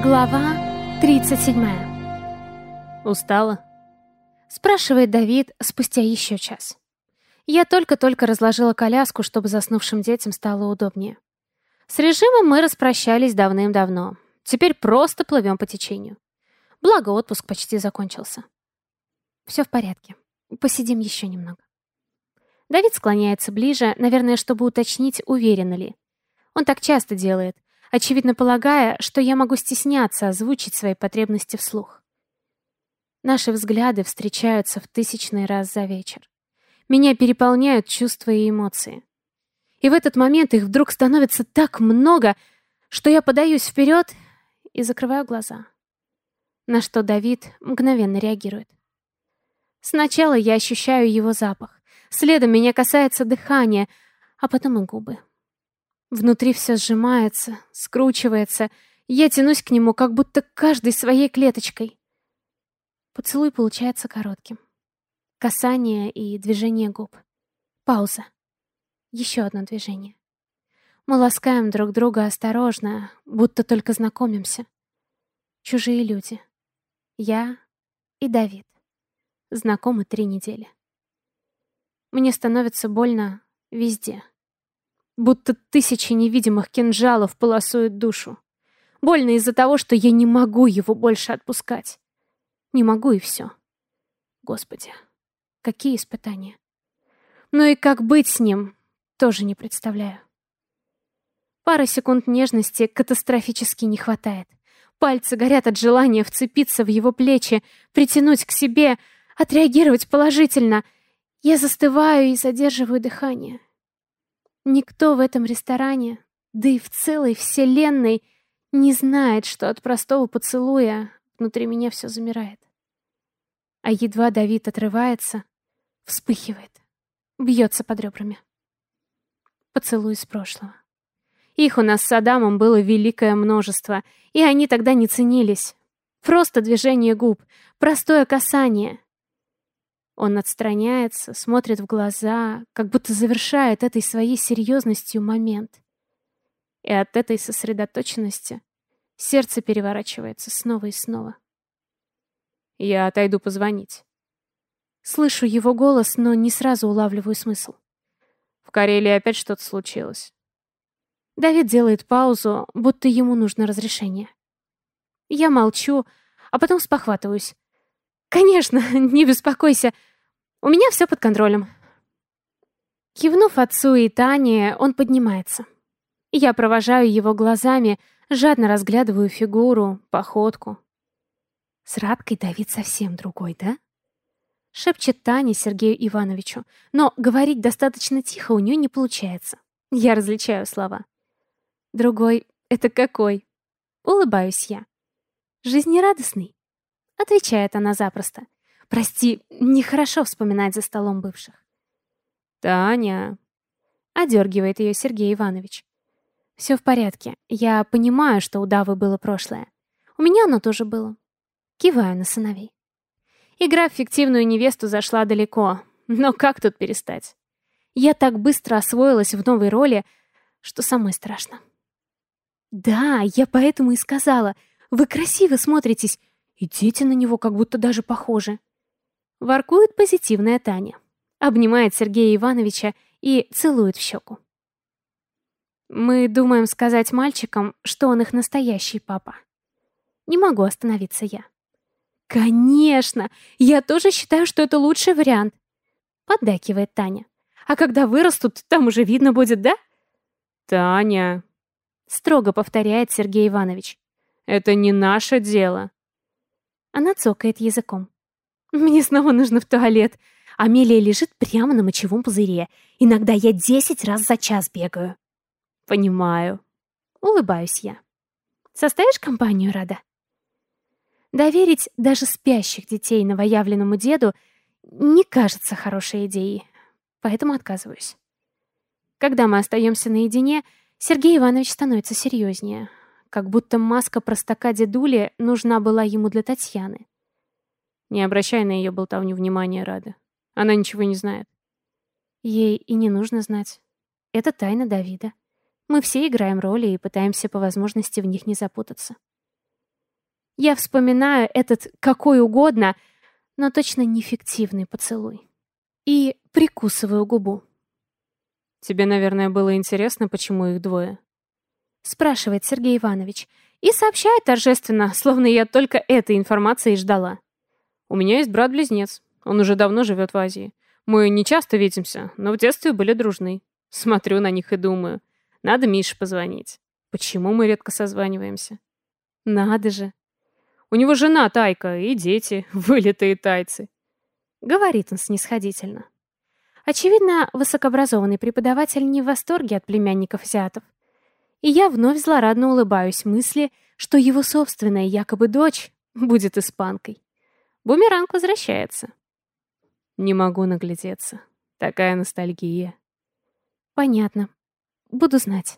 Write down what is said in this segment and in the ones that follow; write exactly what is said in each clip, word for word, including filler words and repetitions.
Глава тридцать седьмая. «Устала?» — спрашивает Давид спустя еще час. Я только-только разложила коляску, чтобы заснувшим детям стало удобнее. С режимом мы распрощались давным-давно. Теперь просто плывем по течению. Благо, отпуск почти закончился. Все в порядке. Посидим еще немного. Давид склоняется ближе, наверное, чтобы уточнить, уверен ли. Он так часто делает, очевидно полагая, что я могу стесняться озвучить свои потребности вслух. Наши взгляды встречаются в тысячный раз за вечер. Меня переполняют чувства и эмоции. И в этот момент их вдруг становится так много, что я подаюсь вперед и закрываю глаза. На что Давид мгновенно реагирует. Сначала я ощущаю его запах, следом меня касается дыхание, а потом и губы. Внутри все сжимается, скручивается. Я тянусь к нему, как будто каждой своей клеточкой. Поцелуй получается коротким. Касание и движение губ. Пауза. Еще одно движение. Мы ласкаем друг друга осторожно, будто только знакомимся. Чужие люди. Я и Давид. Знакомы три недели. Мне становится больно везде. Будто тысячи невидимых кинжалов полосуют душу. Больно из-за того, что я не могу его больше отпускать. Не могу, и все. Господи, какие испытания. Ну и как быть с ним, тоже не представляю. Пары секунд нежности катастрофически не хватает. Пальцы горят от желания вцепиться в его плечи, притянуть к себе, отреагировать положительно. Я застываю и задерживаю дыхание. Никто в этом ресторане, да и в целой вселенной, не знает, что от простого поцелуя внутри меня все замирает. А едва Давид отрывается, вспыхивает, бьется под ребрами. Поцелуй из прошлого. Их у нас с Адамом было великое множество, и они тогда не ценились. Просто движение губ, простое касание. Он отстраняется, смотрит в глаза, как будто завершает этой своей серьезностью момент. И от этой сосредоточенности сердце переворачивается снова и снова. «Я отойду позвонить». Слышу его голос, но не сразу улавливаю смысл. «В Карелии опять что-то случилось». Давид делает паузу, будто ему нужно разрешение. Я молчу, а потом спохватываюсь. «Конечно, не беспокойся. У меня все под контролем». Кивнув отцу и Тане, он поднимается. Я провожаю его глазами, жадно разглядываю фигуру, походку. «С Радкой Давид совсем другой, да?» Шепчет Таня Сергею Ивановичу, но говорить достаточно тихо у нее не получается. Я различаю слова. «Другой — это какой?» Улыбаюсь я. «Жизнерадостный?» Отвечает она запросто. «Прости, нехорошо вспоминать за столом бывших». «Таня...» Одергивает ее Сергей Иванович. «Все в порядке. Я понимаю, что у Давы было прошлое. У меня оно тоже было». Киваю на сыновей. Игра в фиктивную невесту зашла далеко. Но как тут перестать? Я так быстро освоилась в новой роли, что самой страшно. «Да, я поэтому и сказала. Вы красиво смотритесь. И дети на него как будто даже похожи». Воркует позитивная Таня. Обнимает Сергея Ивановича и целует в щеку. Мы думаем сказать мальчикам, что он их настоящий папа. Не могу остановиться я. «Конечно! Я тоже считаю, что это лучший вариант!» Поддакивает Таня. «А когда вырастут, там уже видно будет, да?» «Таня!» Строго повторяет Сергей Иванович. «Это не наше дело!» Она цокает языком. «Мне снова нужно в туалет. Амелия лежит прямо на мочевом пузыре. Иногда я десять раз за час бегаю». «Понимаю». Улыбаюсь я. «Составишь компанию, Рада?» Доверить даже спящих детей новоявленному деду не кажется хорошей идеей, поэтому отказываюсь. Когда мы остаемся наедине, Сергей Иванович становится серьезнее, как будто маска простака дедули нужна была ему для Татьяны. Не обращай на ее болтовню внимания, Рада. Она ничего не знает. Ей и не нужно знать. Это тайна Давида. Мы все играем роли и пытаемся по возможности в них не запутаться. Я вспоминаю этот какой угодно, но точно не фиктивный поцелуй. И прикусываю губу. Тебе, наверное, было интересно, почему их двое? Спрашивает Сергей Иванович и сообщает торжественно, словно я только этой информации и ждала. У меня есть брат-близнец. Он уже давно живет в Азии. Мы не часто видимся, но в детстве были дружны. Смотрю на них и думаю, надо Мише позвонить. Почему мы редко созваниваемся? Надо же. У него жена Тайка и дети, вылитые тайцы. Говорит он снисходительно. Очевидно, высокообразованный преподаватель не в восторге от племянников азиатов. И я вновь злорадно улыбаюсь мысли, что его собственная якобы дочь будет испанкой. Бумеранг возвращается. Не могу наглядеться. Такая ностальгия. Понятно. Буду знать.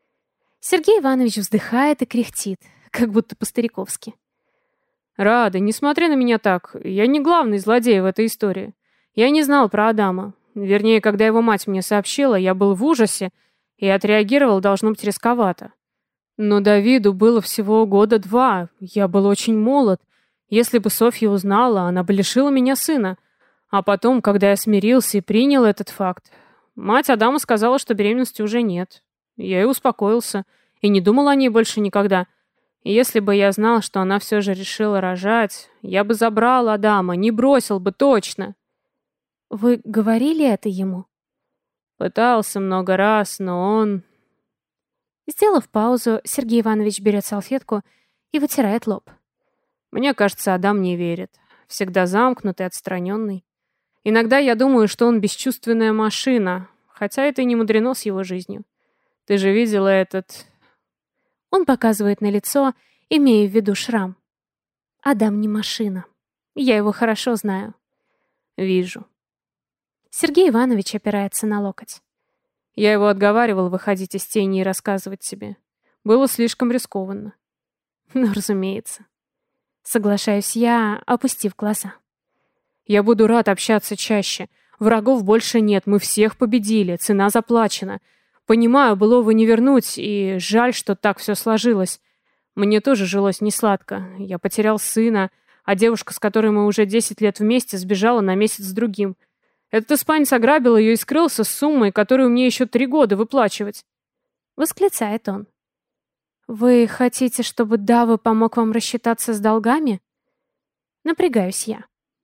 Сергей Иванович вздыхает и кряхтит, как будто по-стариковски. Рада, не смотри на меня так. Я не главный злодей в этой истории. Я не знал про Адама. Вернее, когда его мать мне сообщила, я был в ужасе и отреагировал, должно быть, рисковато. Но Давиду было всего года два. Я был очень молод. Если бы Софья узнала, она бы лишила меня сына. А потом, когда я смирился и принял этот факт, мать Адама сказала, что беременности уже нет. Я и успокоился, и не думал о ней больше никогда. И если бы я знал, что она все же решила рожать, я бы забрал Адама, не бросил бы точно. Вы говорили это ему? Пытался много раз, но он... Сделав паузу, Сергей Иванович берет салфетку и вытирает лоб. Мне кажется, Адам не верит. Всегда замкнутый, отстраненный. Иногда я думаю, что он бесчувственная машина, хотя это и не мудрено с его жизнью. Ты же видела этот... Он показывает на лицо, имея в виду шрам. Адам не машина. Я его хорошо знаю. Вижу. Сергей Иванович опирается на локоть. Я его отговаривал выходить из тени и рассказывать себе. Было слишком рискованно. Ну, разумеется. Соглашаюсь я, опустив глаза. Я буду рад общаться чаще. Врагов больше нет, мы всех победили, цена заплачена. Понимаю, былого не вернуть, и жаль, что так все сложилось. Мне тоже жилось несладко. Я потерял сына, а девушка, с которой мы уже десять лет вместе, сбежала на месяц с другим. Этот испанец ограбил ее и скрылся с суммой, которую мне еще три года выплачивать. Восклицает он. Вы хотите, чтобы Дава помог вам рассчитаться с долгами? Напрягаюсь я.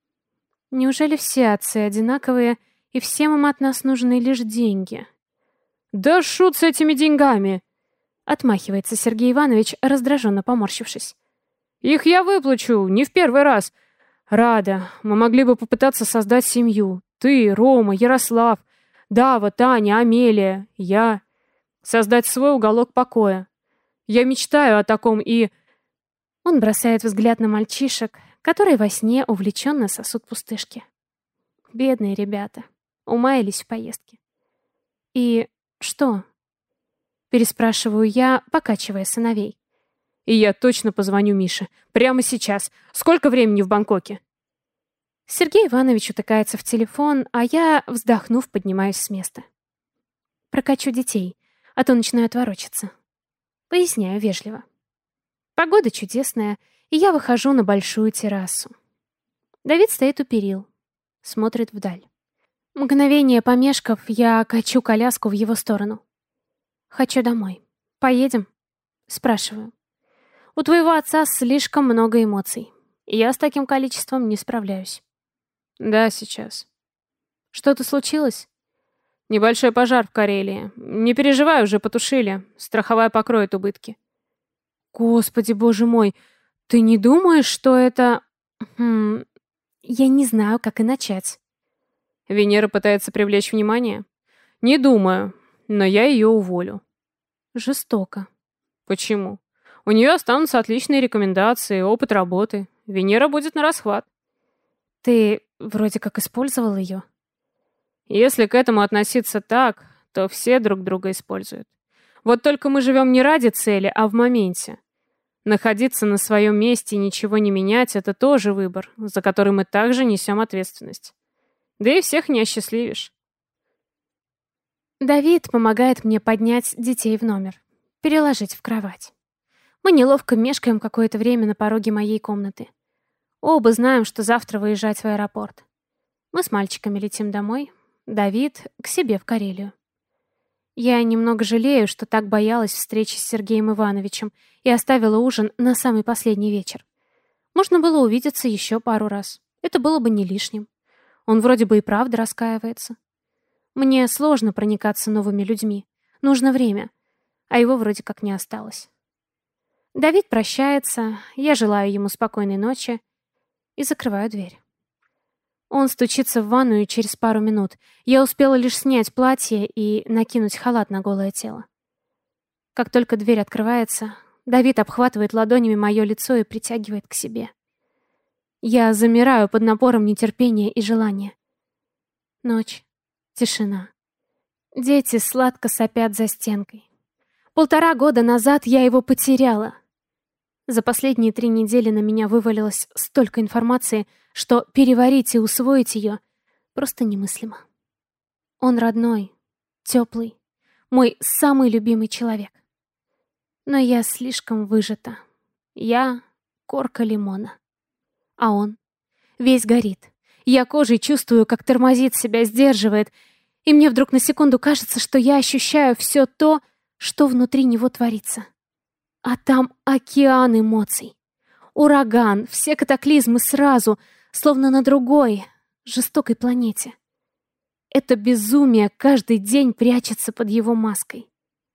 Неужели все отцы одинаковые, и всем им от нас нужны лишь деньги? Да шут с этими деньгами! Отмахивается Сергей Иванович, раздраженно поморщившись. Их я выплачу, не в первый раз. Рада, мы могли бы попытаться создать семью. Ты, Рома, Ярослав, Дава, Таня, Амелия, я. Создать свой уголок покоя. Я мечтаю о таком и... Он бросает взгляд на мальчишек, которые во сне увлеченно сосут пустышки. Бедные ребята. Умаялись в поездке. И что? Переспрашиваю я, покачивая сыновей. И я точно позвоню Мише. Прямо сейчас. Сколько времени в Бангкоке? Сергей Иванович утыкается в телефон, а я, вздохнув, поднимаюсь с места. Прокачу детей, а то начинаю отворочаться. Поясняю вежливо. Погода чудесная, и я выхожу на большую террасу. Давид стоит у перил, смотрит вдаль. Мгновение помешков, я качу коляску в его сторону. «Хочу домой. Поедем?» Спрашиваю. «У твоего отца слишком много эмоций. Я с таким количеством не справляюсь». «Да, сейчас». «Что-то случилось?» «Небольшой пожар в Карелии. Не переживай, уже потушили. Страховая покроет убытки». «Господи, боже мой, ты не думаешь, что это...» хм... «Я не знаю, как и начать». «Венера пытается привлечь внимание?» «Не думаю, но я ее уволю». «Жестоко». «Почему? У нее останутся отличные рекомендации, опыт работы. Венера будет на расхват». «Ты вроде как использовал ее?» «Если к этому относиться так, то все друг друга используют. Вот только мы живем не ради цели, а в моменте. Находиться на своем месте и ничего не менять — это тоже выбор, за который мы также несем ответственность. Да и всех не осчастливишь». Давид помогает мне поднять детей в номер, переложить в кровать. Мы неловко мешкаем какое-то время на пороге моей комнаты. Оба знаем, что завтра выезжать в аэропорт. Мы с мальчиками летим домой. Давид к себе в Карелию. Я немного жалею, что так боялась встречи с Сергеем Ивановичем и оставила ужин на самый последний вечер. Можно было увидеться еще пару раз. Это было бы не лишним. Он вроде бы и правда раскаивается. Мне сложно проникаться новыми людьми. Нужно время. А его вроде как не осталось. Давид прощается, я желаю ему спокойной ночи и закрываю дверь. Он стучится в ванную через пару минут. Я успела лишь снять платье и накинуть халат на голое тело. Как только дверь открывается, Давид обхватывает ладонями мое лицо и притягивает к себе. Я замираю под напором нетерпения и желания. Ночь. Тишина. Дети сладко сопят за стенкой. Полтора года назад я его потеряла. За последние три недели на меня вывалилось столько информации, что переварить и усвоить ее просто немыслимо. Он родной, теплый, мой самый любимый человек. Но я слишком выжата. Я — корка лимона. А он весь горит. Я кожей чувствую, как тормозит себя, сдерживает, и мне вдруг на секунду кажется, что я ощущаю все то, что внутри него творится. А там океан эмоций. Ураган, все катаклизмы сразу, словно на другой, жестокой планете. Это безумие каждый день прячется под его маской.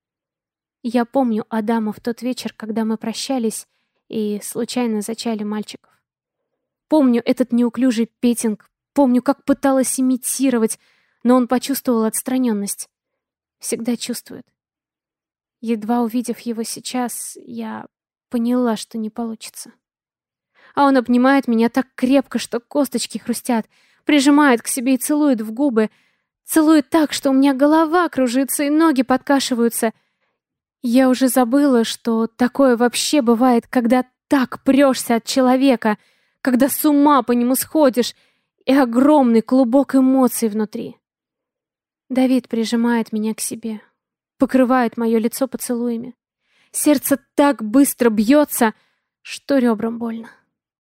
Я помню Адама в тот вечер, когда мы прощались и случайно зачали мальчиков. Помню этот неуклюжий петинг, помню, как пыталась имитировать, но он почувствовал отстраненность. Всегда чувствует. Едва увидев его сейчас, я поняла, что не получится. А он обнимает меня так крепко, что косточки хрустят, прижимает к себе и целует в губы, целует так, что у меня голова кружится и ноги подкашиваются. Я уже забыла, что такое вообще бывает, когда так прешься от человека, когда с ума по нему сходишь, и огромный клубок эмоций внутри. Давид прижимает меня к себе, покрывает мое лицо поцелуями. Сердце так быстро бьется, что ребрам больно.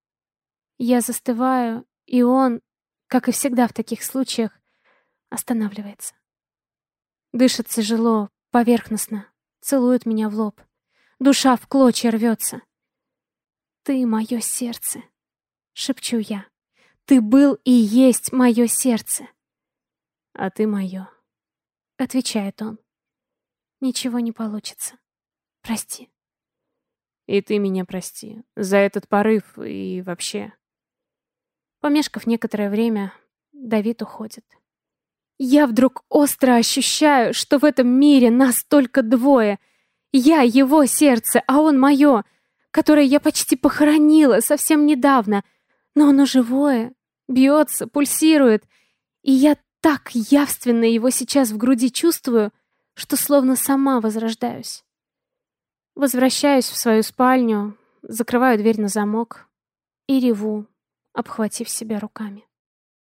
Я застываю, и он, как и всегда в таких случаях, останавливается. Дышит тяжело, поверхностно, целует меня в лоб. Душа в клочья рвется. «Ты мое сердце», — шепчу я. «Ты был и есть мое сердце». «А ты мое», — отвечает он. «Ничего не получится. Прости». «И ты меня прости за этот порыв и вообще». Помешкав некоторое время, Давид уходит. Я вдруг остро ощущаю, что в этом мире нас только двое. Я его сердце, а он мое, которое я почти похоронила совсем недавно. Но оно живое, бьется, пульсирует. И я так явственно его сейчас в груди чувствую, что словно сама возрождаюсь. Возвращаюсь в свою спальню, закрываю дверь на замок и реву, обхватив себя руками.